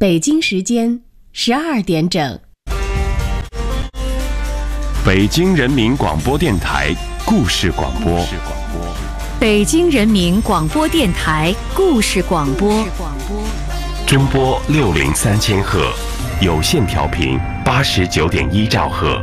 北京时间12点整。 北京人民广播电台故事广播。 北京人民广播电台故事广播。 中波603千赫，有线调频89.1兆赫。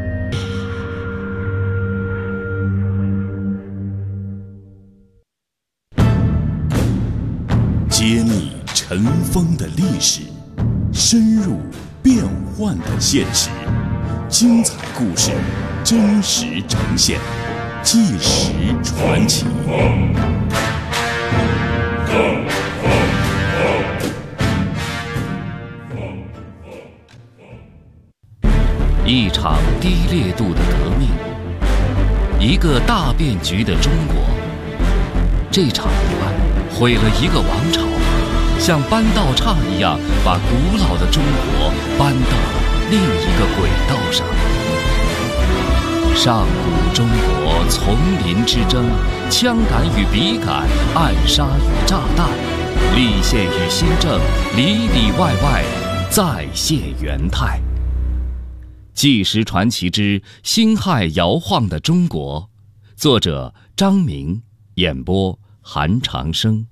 揭秘尘封的历史，深入变幻的现实，精彩故事真实呈现，纪实传奇。 一场低烈度的革命，一个大变局的中国。这场意外毁了一个王朝，像搬道岔一样把古老的中国搬到了另一个轨道上。上古中国丛林之争，枪杆与笔杆，暗杀与炸弹，立宪与新政，里里外外再现元态。纪实传奇之辛亥摇晃的中国，作者张明，演播韩长生。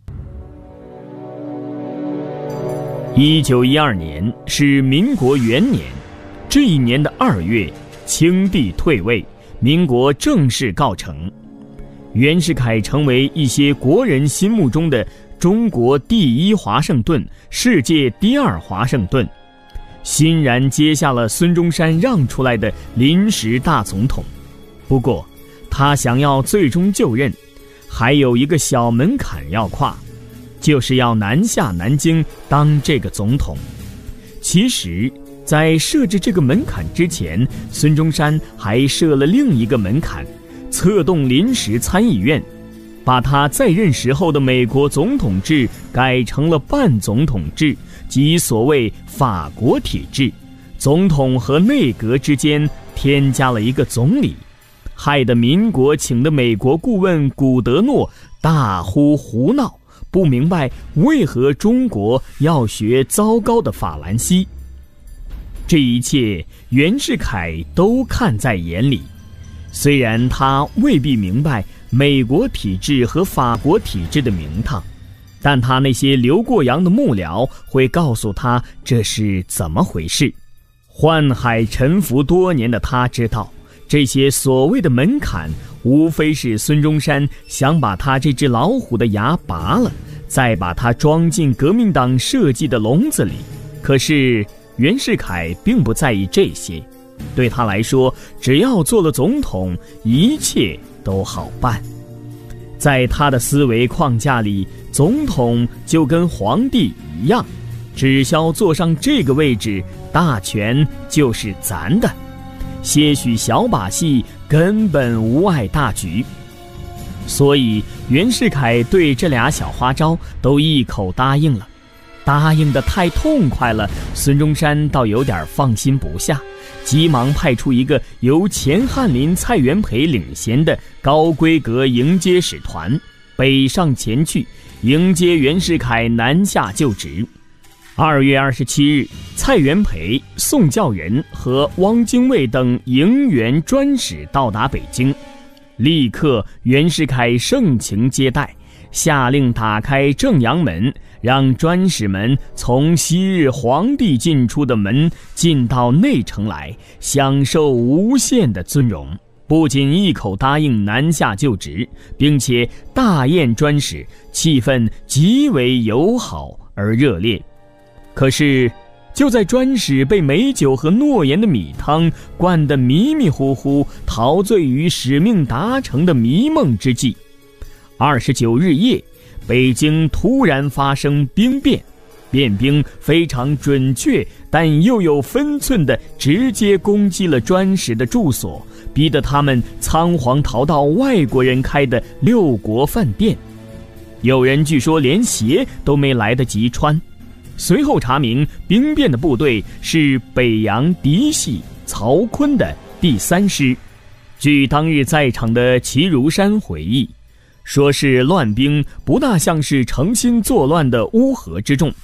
1912年是民国元年，这一年的2月，清帝退位，民国正式告成。袁世凯成为一些国人心目中的中国第一华盛顿，世界第二华盛顿，欣然接下了孙中山让出来的临时大总统。不过他想要最终就任，还有一个小门槛要跨，就是要南下南京当这个总统。其实在设置这个门槛之前，孙中山还设了另一个门槛，策动临时参议院，把他在任时候的美国总统制改成了半总统制，即所谓法国体制，总统和内阁之间添加了一个总理，害得民国请的美国顾问古德诺大呼胡闹，不明白为何中国要学糟糕的法兰西。这一切袁世凯都看在眼里，虽然他未必明白美国体制和法国体制的名堂，但他那些流过洋的幕僚会告诉他这是怎么回事。宦海沉浮多年的他知道，这些所谓的门槛无非是孙中山想把他这只老虎的牙拔了，再把它装进革命党设计的笼子里。可是袁世凯并不在意这些，对他来说，只要做了总统，一切都好办。在他的思维框架里，总统就跟皇帝一样，只需坐上这个位置，大权就是咱的，些许小把戏根本无碍大局。所以袁世凯对这俩小花招都一口答应了，答应得太痛快了，孙中山倒有点放心不下，急忙派出一个由钱翰林、蔡元培领衔的高规格迎接使团北上前去，迎接袁世凯南下就职。2月27日，蔡元培、宋教仁和汪精卫等迎袁专使到达北京，立刻袁世凯盛情接待，下令打开正阳门，让专使们从昔日皇帝进出的门进到内城来，享受无限的尊荣。不仅一口答应南下就职，并且大宴专使，气氛极为友好而热烈。可是就在专使被美酒和诺言的米汤灌得迷迷糊糊，陶醉于使命达成的迷梦之际，29日夜，北京突然发生兵变，变兵非常准确但又有分寸地直接攻击了专使的住所，逼得他们仓皇逃到外国人开的六国饭店，有人据说连鞋都没来得及穿。随后查明，兵变的部队是北洋嫡系曹锟的第3师。据当日在场的齐如山回忆，说是乱兵不大像是诚心作乱的乌合之众，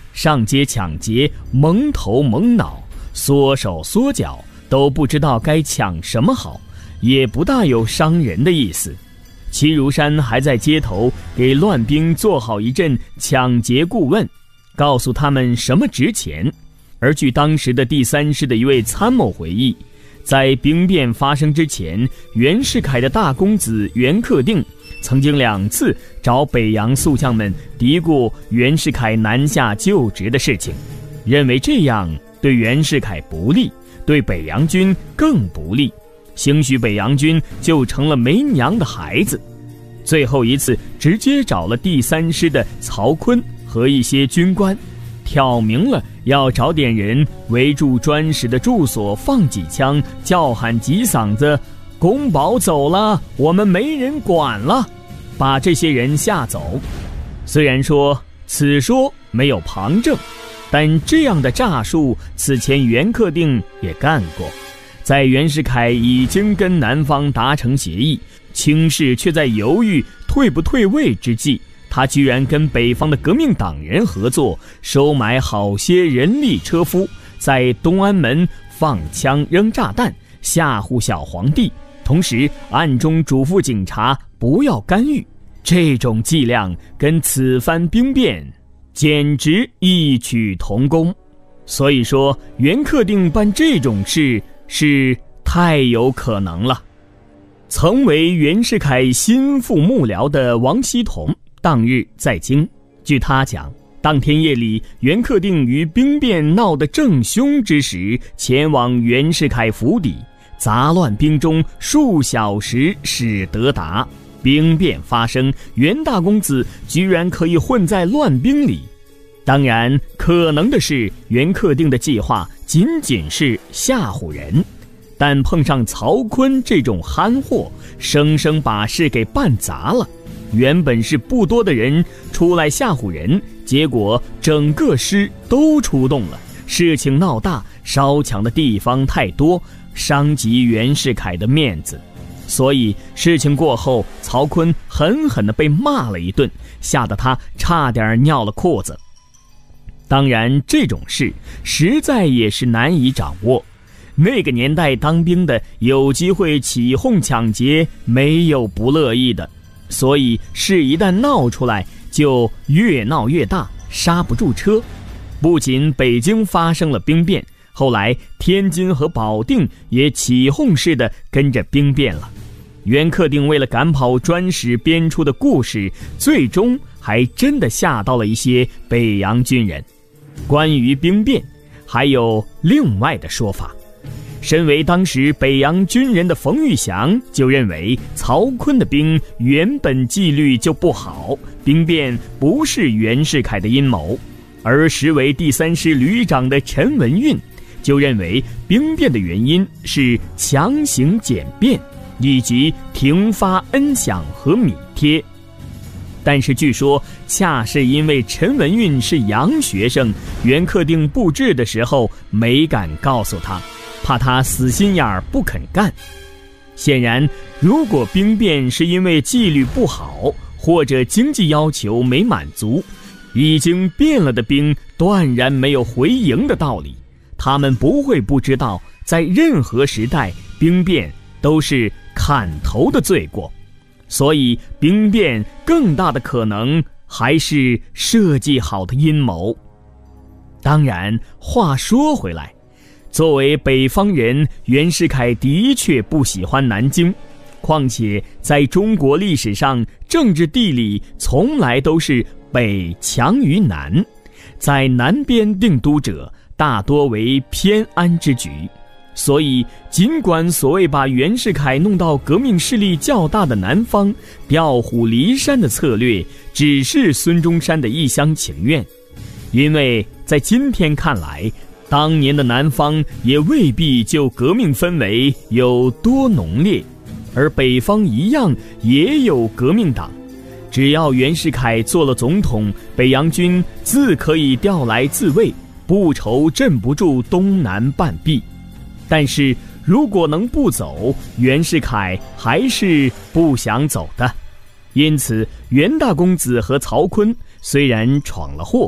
上街抢劫，蒙头蒙脑，缩手缩脚，都不知道该抢什么好，也不大有伤人的意思。齐如山还在街头给乱兵做好一阵抢劫顾问，告诉他们什么值钱。而据当时的第3师的一位参谋回忆，在兵变发生之前，袁世凯的大公子袁克定曾经2次找北洋宿将们嘀咕袁世凯南下就职的事情，认为这样对袁世凯不利，对北洋军更不利，兴许北洋军就成了没娘的孩子。最后一次直接找了第3师的曹锟和一些军官，挑明了要找点人围住专使的住所，放几枪，叫喊几嗓子，宫保走了，我们没人管了，把这些人吓走。虽然说此说没有旁证，但这样的诈术此前袁克定也干过。在袁世凯已经跟南方达成协议，清室却在犹豫退不退位之际，他居然跟北方的革命党人合作，收买好些人力车夫，在东安门放枪扔炸弹，吓唬小皇帝，同时暗中嘱咐警察不要干预。这种伎俩跟此番兵变简直异曲同工。所以说袁克定办这种事是太有可能了。曾为袁世凯心腹幕僚的王希同当日在京，据他讲，当天夜里袁克定于兵变闹得正凶之时，前往袁世凯府邸，杂乱兵中数小时始得达。兵变发生，袁大公子居然可以混在乱兵里。当然可能的是袁克定的计划仅仅是吓唬人，但碰上曹锟这种憨货，生生把事给办砸了。原本是不多的人出来吓唬人，结果整个师都出动了，事情闹大，烧抢的地方太多，伤及袁世凯的面子。所以事情过后，曹锟狠狠地被骂了一顿，吓得他差点尿了裤子。当然这种事实在也是难以掌握，那个年代当兵的有机会起哄抢劫，没有不乐意的，所以事一旦闹出来就越闹越大，刹不住车。不仅北京发生了兵变，后来天津和保定也起哄似的跟着兵变了。袁克定为了赶跑专使编出的故事，最终还真的吓到了一些北洋军人。关于兵变还有另外的说法，身为当时北洋军人的冯玉祥就认为曹锟的兵原本纪律就不好，兵变不是袁世凯的阴谋。而时为第3师旅长的陈文运就认为兵变的原因是强行简便以及停发恩饷和米贴。但是据说恰是因为陈文运是洋学生，袁克定布置的时候没敢告诉他，怕他死心眼儿不肯干。显然如果兵变是因为纪律不好或者经济要求没满足，已经变了的兵断然没有回营的道理。他们不会不知道，在任何时代兵变都是砍头的罪过，所以兵变更大的可能还是设计好的阴谋。当然话说回来，作为北方人，袁世凯的确不喜欢南京，况且在中国历史上，政治地理从来都是北强于南，在南边定都者大多为偏安之举。所以尽管所谓把袁世凯弄到革命势力较大的南方，调虎离山的策略只是孙中山的一厢情愿，因为在今天看来，当年的南方也未必就革命氛围有多浓烈，而北方一样也有革命党。只要袁世凯做了总统，北洋军自可以调来自卫，不愁镇不住东南半壁。但是如果能不走，袁世凯还是不想走的。因此袁大公子和曹锟虽然闯了祸，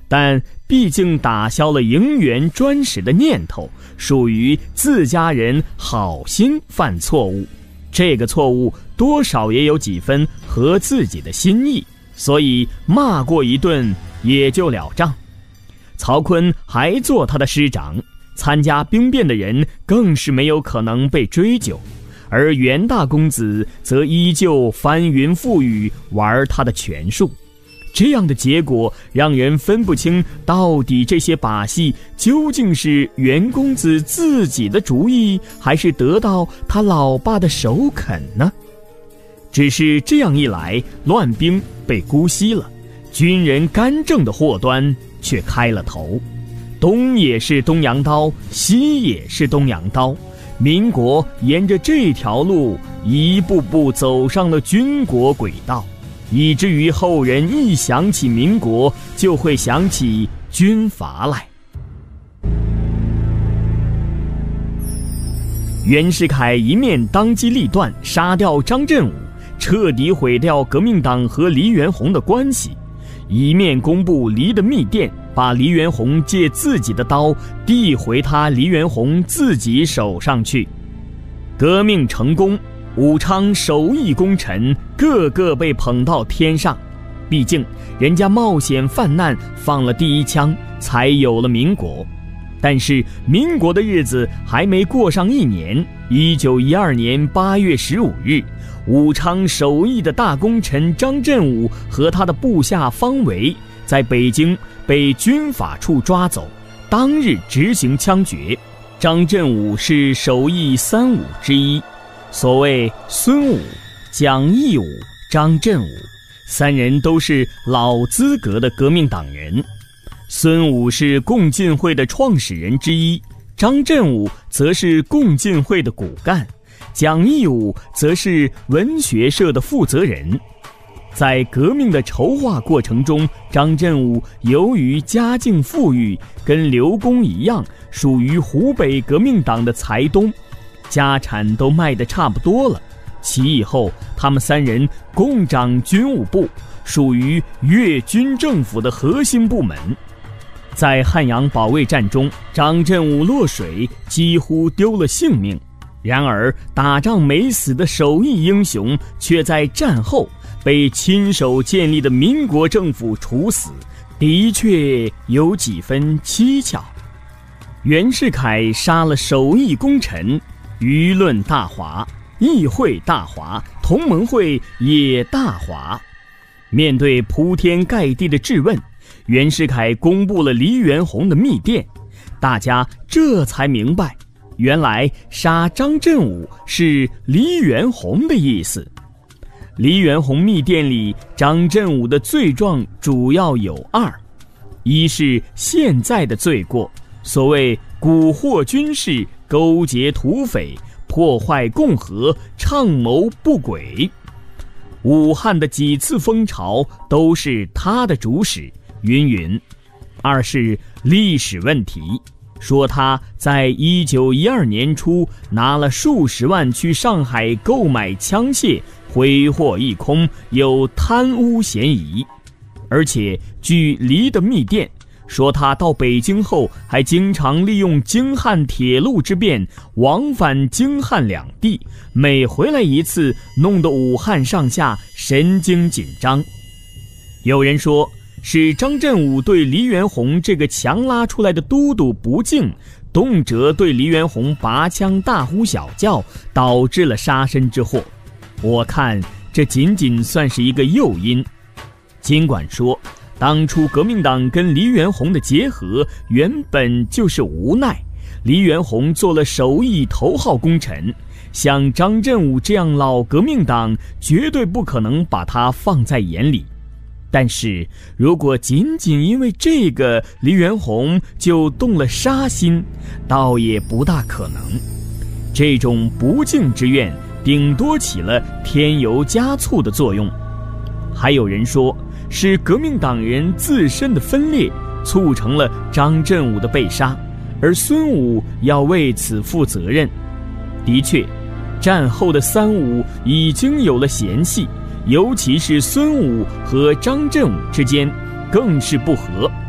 但毕竟打消了营员专使的念头，属于自家人好心犯错误，这个错误多少也有几分合自己的心意，所以骂过一顿也就了账。曹锟还做他的师长，参加兵变的人更是没有可能被追究，而袁大公子则依旧翻云覆雨玩他的权术。这样的结果让人分不清，到底这些把戏究竟是袁公子自己的主意，还是得到他老爸的首肯呢？只是这样一来，乱兵被姑息了，军人干政的祸端却开了头。东也是东洋刀，西也是东洋刀，民国沿着这条路一步步走上了军国轨道，以至于后人一想起民国就会想起军阀来。袁世凯一面当机立断杀掉张振武，彻底毁掉革命党和黎元洪的关系，一面公布黎的密电，把黎元洪借自己的刀递回他黎元洪自己手上去。革命成功，武昌首义功臣个个被捧到天上，毕竟人家冒险犯难放了第一枪，才有了民国。但是民国的日子还没过上一年，1912年8月15日，武昌首义的大功臣张振武和他的部下方维在北京被军法处抓走，当日执行枪决。张振武是首义三武之一，所谓孙武、蒋义武、张振武，三人都是老资格的革命党人。孙武是共进会的创始人之一，张振武则是共进会的骨干，蒋义武则是文学社的负责人。在革命的筹划过程中，张振武由于家境富裕，跟刘公一样，属于湖北革命党的财东，家产都卖得差不多了。起义后，他们三人共掌军务部，属于粤军政府的核心部门。在汉阳保卫战中，张振武落水，几乎丢了性命。然而打仗没死的首义英雄，却在战后被亲手建立的民国政府处死，的确有几分蹊跷。袁世凯杀了首义功臣，舆论大哗，议会大哗，同盟会也大哗。面对铺天盖地的质问，袁世凯公布了黎元洪的密电，大家这才明白，原来杀张振武是黎元洪的意思。黎元洪密电里，张振武的罪状主要有二：一是现在的罪过，所谓蛊惑军事、勾结土匪、破坏共和、倡谋不轨。武汉的几次风潮都是他的主使，云云。二是历史问题，说他在1912年初拿了数十万去上海购买枪械，挥霍一空，有贪污嫌疑。而且据黎的密电说，他到北京后还经常利用京汉铁路之便往返京汉两地，每回来一次，弄得武汉上下神经紧张。有人说是张振武对黎元洪这个强拉出来的都督不敬，动辄对黎元洪拔枪大呼小叫，导致了杀身之祸。我看这仅仅算是一个诱因。尽管说当初革命党跟黎元洪的结合原本就是无奈，黎元洪做了首义头号功臣，像张振武这样老革命党绝对不可能把他放在眼里。但是如果仅仅因为这个黎元洪就动了杀心，倒也不大可能。这种不敬之怨顶多起了添油加醋的作用。还有人说是革命党人自身的分裂促成了张振武的被杀，而孙武要为此负责任。的确，战后的三武已经有了嫌隙，尤其是孙武和张振武之间更是不和。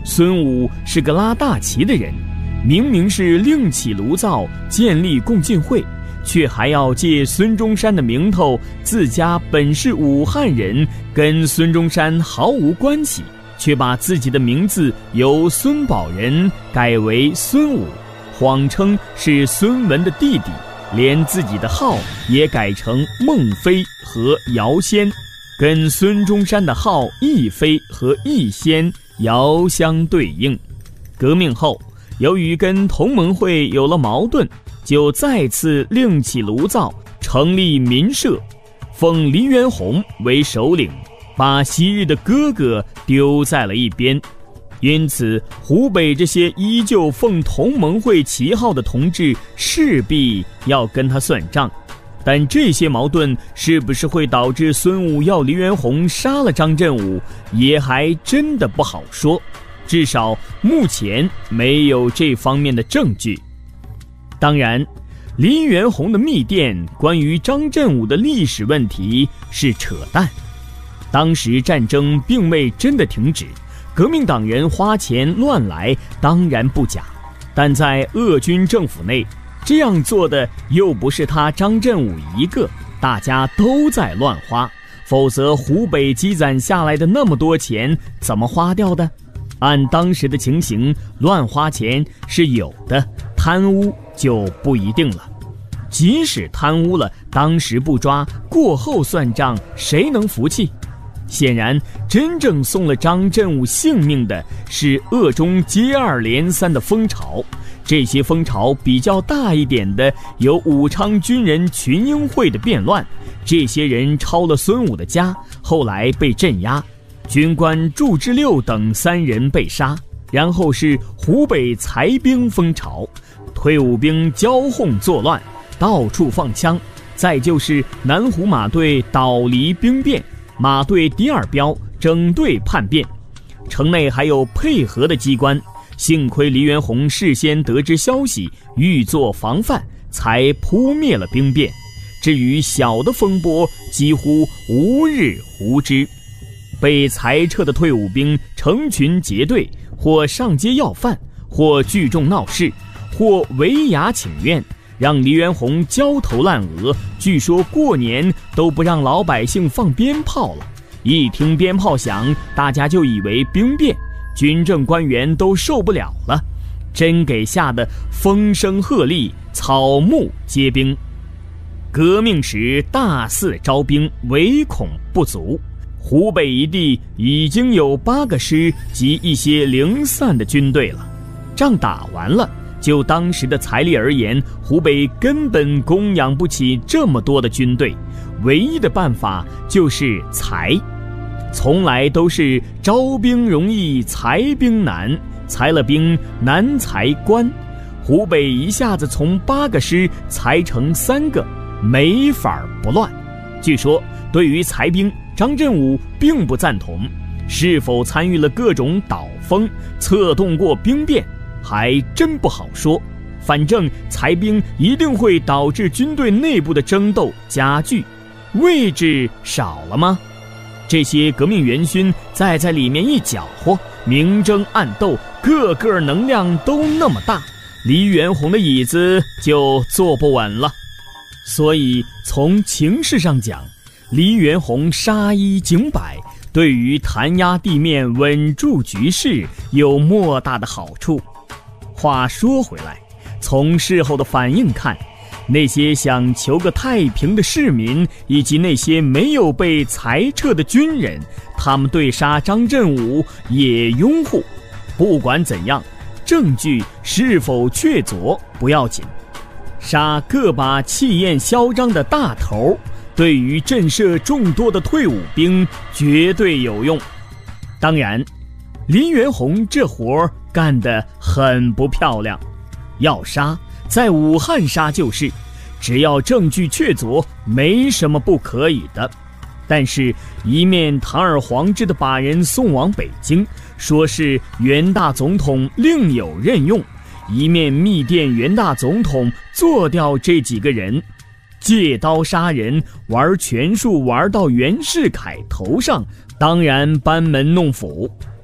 孙武是个拉大旗的人，明明是另起炉灶建立共进会，却还要借孙中山的名头，自家本是武汉人，跟孙中山毫无关系，却把自己的名字由孙宝仁改为孙武，谎称是孙文的弟弟，连自己的号也改成孟非和姚先，跟孙中山的号义非和义先遥相对应。革命后，由于跟同盟会有了矛盾，就再次另起炉灶，成立民社，奉黎元洪为首领，把昔日的哥哥丢在了一边。因此湖北这些依旧奉同盟会旗号的同志势必要跟他算账，但这些矛盾是不是会导致孙武要黎元洪杀了张振武，也还真的不好说，至少目前没有这方面的证据。当然，黎元洪的密电关于张振武的历史问题是扯淡，当时战争并未真的停止，革命党人花钱乱来当然不假，但在鄂军政府内，这样做的又不是他张振武一个，大家都在乱花，否则湖北积攒下来的那么多钱怎么花掉的？按当时的情形，乱花钱是有的，贪污就不一定了。即使贪污了，当时不抓，过后算账，谁能服气？显然，真正送了张振武性命的是鄂中接二连三的风潮。这些风潮比较大一点的有武昌军人群英会的变乱，这些人抄了孙武的家，后来被镇压，军官祝之六等3人被杀。然后是湖北裁兵风潮，退伍兵骄横作乱，到处放枪。再就是南湖马队倒离兵变，马队第2标整队叛变，城内还有配合的机关，幸亏黎元洪事先得知消息，预做防范，才扑灭了兵变。至于小的风波，几乎无日无之。被裁撤的退伍兵成群结队，或上街要饭，或聚众闹事，或围衙请愿，让黎元洪焦头烂额。据说过年都不让老百姓放鞭炮了，一听鞭炮响，大家就以为兵变，军政官员都受不了了，真给吓得风声鹤唳，草木皆兵。革命时大肆招兵，唯恐不足。湖北一地已经有8个师及一些零散的军队了，仗打完了，就当时的财力而言，湖北根本供养不起这么多的军队，唯一的办法就是裁。从来都是招兵容易裁兵难，裁了兵难裁官。湖北一下子从8个师裁成3个，没法不乱。据说对于裁兵，张振武并不赞同，是否参与了各种倒风，策动过兵变，还真不好说。反正裁兵一定会导致军队内部的争斗加剧，位置少了吗？这些革命元勋再在里面一搅和，明争暗斗，个个能量都那么大，黎元洪的椅子就坐不稳了。所以从情势上讲，黎元洪杀一儆百，对于弹压地面、稳住局势有莫大的好处。话说回来，从事后的反应看，那些想求个太平的市民，以及那些没有被裁撤的军人，他们对杀张振武也拥护。不管怎样，证据是否确凿不要紧，杀个把气焰嚣张的大头，对于震慑众多的退伍兵绝对有用。当然，黎元洪这活干得很不漂亮，要杀在武汉杀就是，只要证据确凿，没什么不可以的。但是一面堂而皇之的把人送往北京，说是袁大总统另有任用，一面密电袁大总统做掉这几个人，借刀杀人，玩权术玩到袁世凯头上，当然班门弄斧。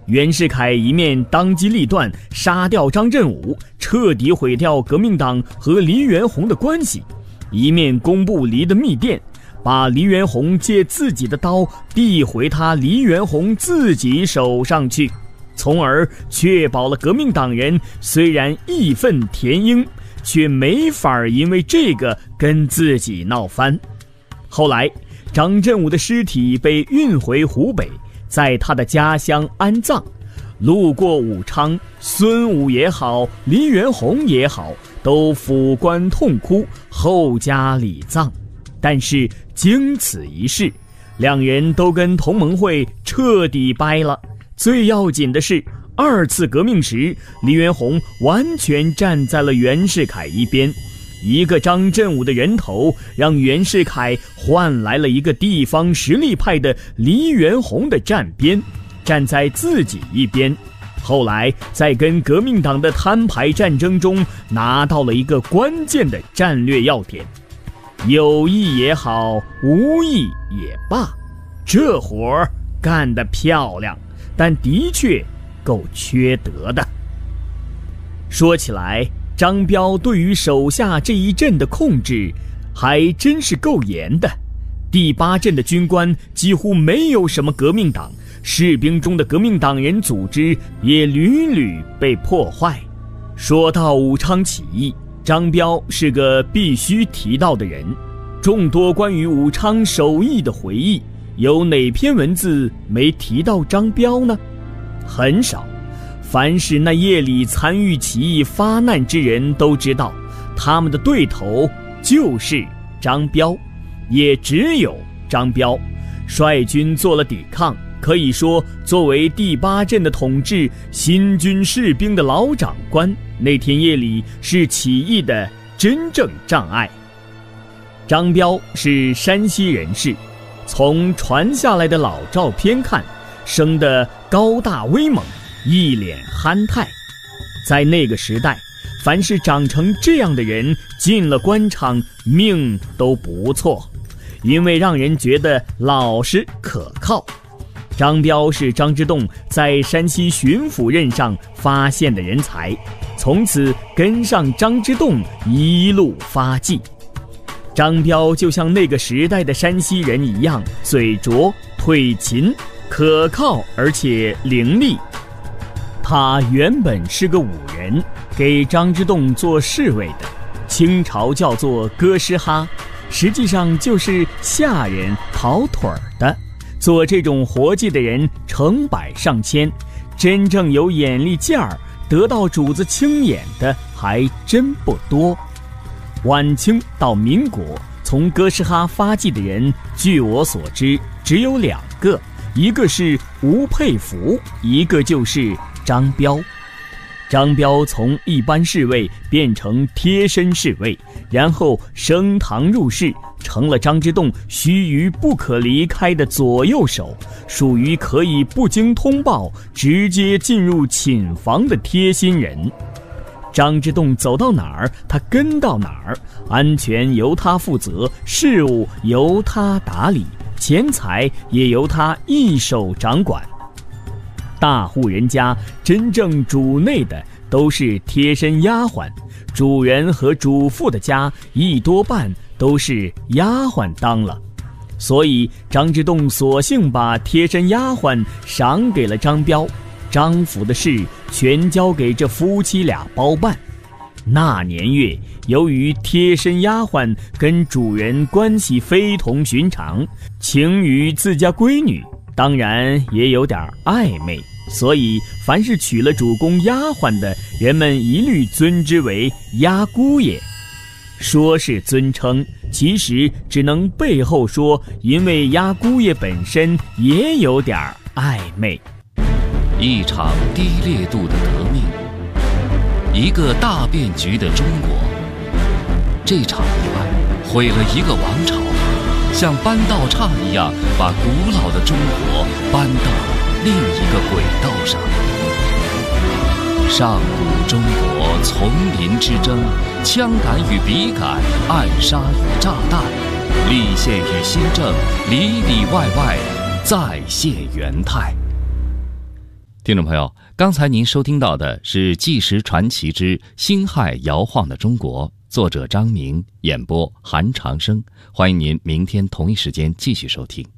袁世凯一面当机立断杀掉张振武，彻底毁掉革命党和黎元洪的关系，一面公布黎的密电，把黎元洪借自己的刀递回他黎元洪自己手上去，从而确保了革命党人虽然义愤填膺，却没法因为这个跟自己闹翻。后来张振武的尸体被运回湖北，在他的家乡安葬，路过武昌，孙武也好，黎元洪也好，都抚棺痛哭，后加礼葬。但是经此一事，两人都跟同盟会彻底掰了。最要紧的是，二次革命时，黎元洪完全站在了袁世凯一边。一个张振武的人头，让袁世凯换来了一个地方实力派的黎元洪的站边，站在自己一边。后来在跟革命党的摊牌战争中，拿到了一个关键的战略要点。有意也好，无意也罢，这活儿干得漂亮，但的确够缺德的。说起来，张彪对于手下这一镇的控制还真是够严的。第8镇的军官几乎没有什么革命党，士兵中的革命党人组织也屡屡被破坏。说到武昌起义，张彪是个必须提到的人。众多关于武昌首义的回忆，有哪篇文字没提到张彪呢？很少。凡是那夜里参与起义发难之人都知道，他们的对头就是张彪，也只有张彪率军做了抵抗。可以说，作为第8镇的统治新军士兵的老长官，那天夜里是起义的真正障碍。张彪是山西人士，从传下来的老照片看，生得高大威猛，一脸憨态。在那个时代，凡是长成这样的人进了官场，命都不错，因为让人觉得老实可靠。张彪是张之洞在山西巡抚任上发现的人才，从此跟上张之洞一路发迹。张彪就像那个时代的山西人一样，嘴拙腿勤，可靠而且伶俐。他原本是个武人，给张之洞做侍卫的，清朝叫做哥斯哈，实际上就是下人跑腿的。做这种活计的人成百上千，真正有眼力劲儿，得到主子青眼的还真不多。晚清到民国，从哥斯哈发迹的人，据我所知只有2个，一个是吴佩孚，一个就是张彪。张彪从一般侍卫变成贴身侍卫，然后升堂入室，成了张之洞须臾不可离开的左右手，属于可以不经通报直接进入寝房的贴心人。张之洞走到哪儿，他跟到哪儿，安全由他负责，事务由他打理，钱财也由他一手掌管。大户人家真正主内的都是贴身丫鬟，主人和主妇的家一多半都是丫鬟当了，所以张之洞索性把贴身丫鬟赏给了张彪，张府的事全交给这夫妻俩包办。那年月，由于贴身丫鬟跟主人关系非同寻常，情于自家闺女，当然也有点暧昧，所以凡是娶了主公丫鬟的，人们一律尊之为丫姑爷。说是尊称，其实只能背后说，因为丫姑爷本身也有点暧昧。 一场低烈度的革命，一个大变局的中国。这场意外毁了一个王朝，像搬道岔一样把古老的中国搬到另一个轨道上。上古中国丛林之争，枪杆与笔杆，暗杀与炸弹，立宪与新政，里里外外再现元态。 听众朋友，刚才您收听到的是《纪实传奇之辛亥摇晃的中国》，作者张明，演播韩长生。欢迎您明天同一时间继续收听。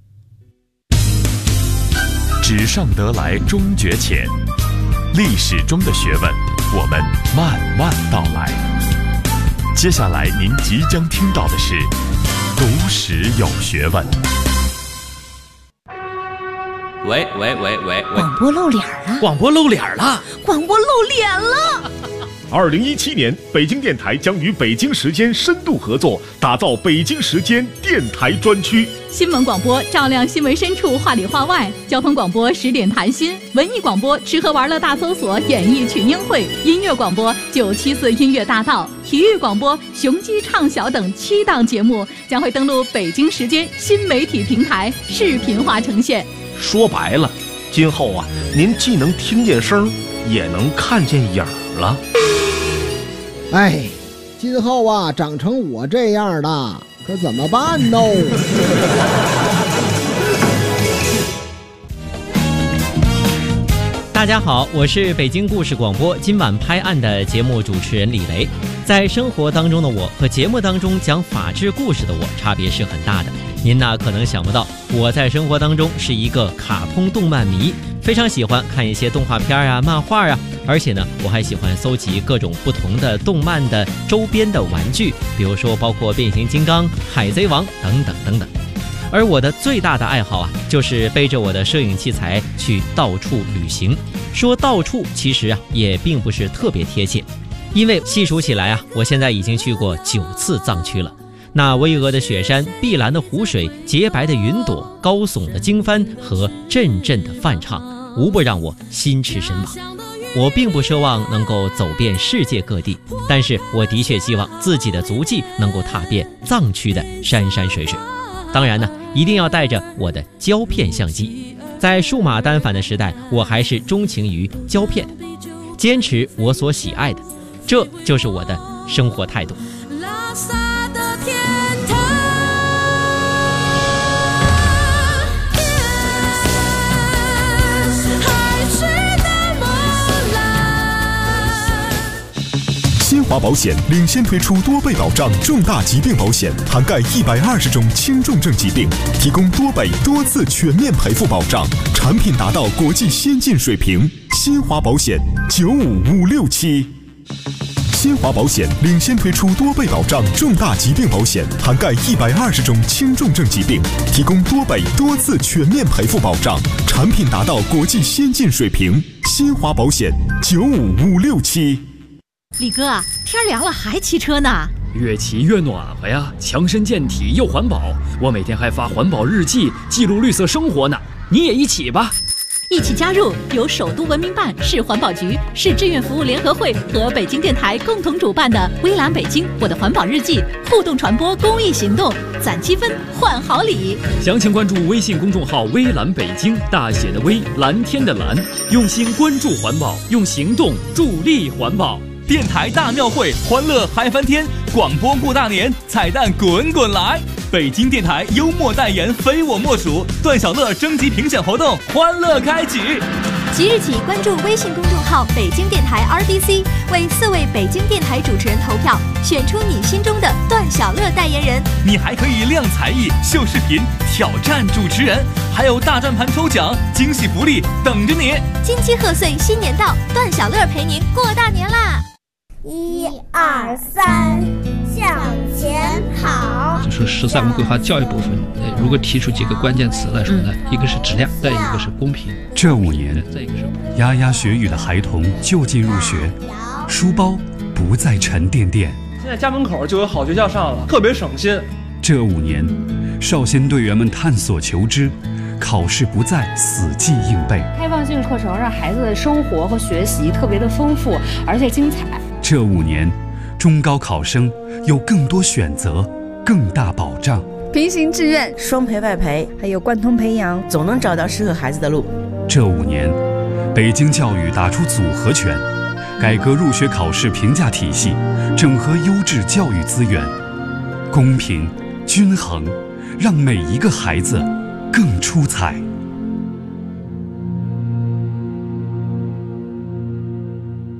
纸上得来终觉浅，历史中的学问，我们慢慢道来。接下来您即将听到的是读史有学问。 喂， 广播露脸了！ 广播露脸了！ 广播露脸了 ！2017年，北京电台将与北京时间深度合作，打造北京时间电台专区。 新闻广播照亮新闻深处，话里话外；交通广播10点谈心；文艺广播吃喝玩乐大搜索，演艺群英会；音乐广播974音乐大道；体育广播雄鸡唱晓等7档节目将会登陆北京时间新媒体平台，视频化呈现。 说白了，今后啊，您既能听见声，也能看见影了。 哎，今后啊，长成我这样的，可怎么办呢？ 大家好，我是北京故事广播今晚拍案的节目主持人李雷。在生活当中的我和节目当中讲法治故事的我差别是很大的。您呢可能想不到，我在生活当中是一个卡通动漫迷，非常喜欢看一些动画片啊、漫画啊，而且呢，我还喜欢搜集各种不同的动漫的周边的玩具，比如说包括变形金刚、海贼王等等等等。而我的最大的爱好啊，就是背着我的摄影器材去到处旅行。说到处，其实啊也并不是特别贴切，因为细数起来啊，我现在已经去过9次藏区了。那巍峨的雪山、碧蓝的湖水、洁白的云朵、高耸的经幡和阵阵的梵唱，无不让我心驰神往。我并不奢望能够走遍世界各地，但是我的确希望自己的足迹能够踏遍藏区的山山水水。当然呢，一定要带着我的胶片相机。在数码单反的时代，我还是钟情于胶片，坚持我所喜爱的，这就是我的生活态度。 新华保险领先推出多倍保障重大疾病保险，涵盖120种轻重症疾病，提供多倍多次全面赔付保障，产品达到国际先进水平。新华保险95567。新华保险领先推出多倍保障重大疾病保险，涵盖120种轻重症疾病，提供多倍多次全面赔付保障，产品达到国际先进水平。新华保险95567。 李哥，天凉了还骑车呢？ 越骑越暖和呀，强身健体又环保。我每天还发环保日记，记录绿色生活呢。你也一起吧。 一起加入由首都文明办、市环保局、市志愿服务联合会和北京电台共同主办的微蓝北京我的环保日记互动传播公益行动，攒积分换好礼。 详情关注微信公众号微蓝北京，大写的微，蓝天的蓝，用心关注环保，用行动助力环保。 电台大庙会，欢乐嗨翻天，广播过大年，彩蛋滚滚来。北京电台幽默代言非我莫属，段小乐征集评选活动欢乐开启。 即日起关注微信公众号北京电台 RDC， 为4位北京电台主持人投票，选出你心中的段小乐代言人。 你还可以亮才艺、秀视频、挑战主持人，还有大转盘抽奖，惊喜福利等着你。 金鸡贺岁，新年到，段小乐陪您过大年啦！1、2、3，向前跑。 就说13个规划教育部分，如果提出几个关键词来说呢，一个是质量，再一个是公平。 这5年，牙牙学语的孩童就近入学，书包不再沉甸甸。 现在家门口就有好学校上了，特别省心。 这5年，少先队员们探索求知，考试不再死记硬背。 开放性课程让孩子的生活和学习特别的丰富，而且精彩。 这5年，中高考生有更多选择，更大保障。 平行志愿、双培外培，还有贯通培养，总能找到适合孩子的路。 这5年，北京教育打出组合拳，改革入学考试评价体系，整合优质教育资源，公平均衡，让每一个孩子更出彩。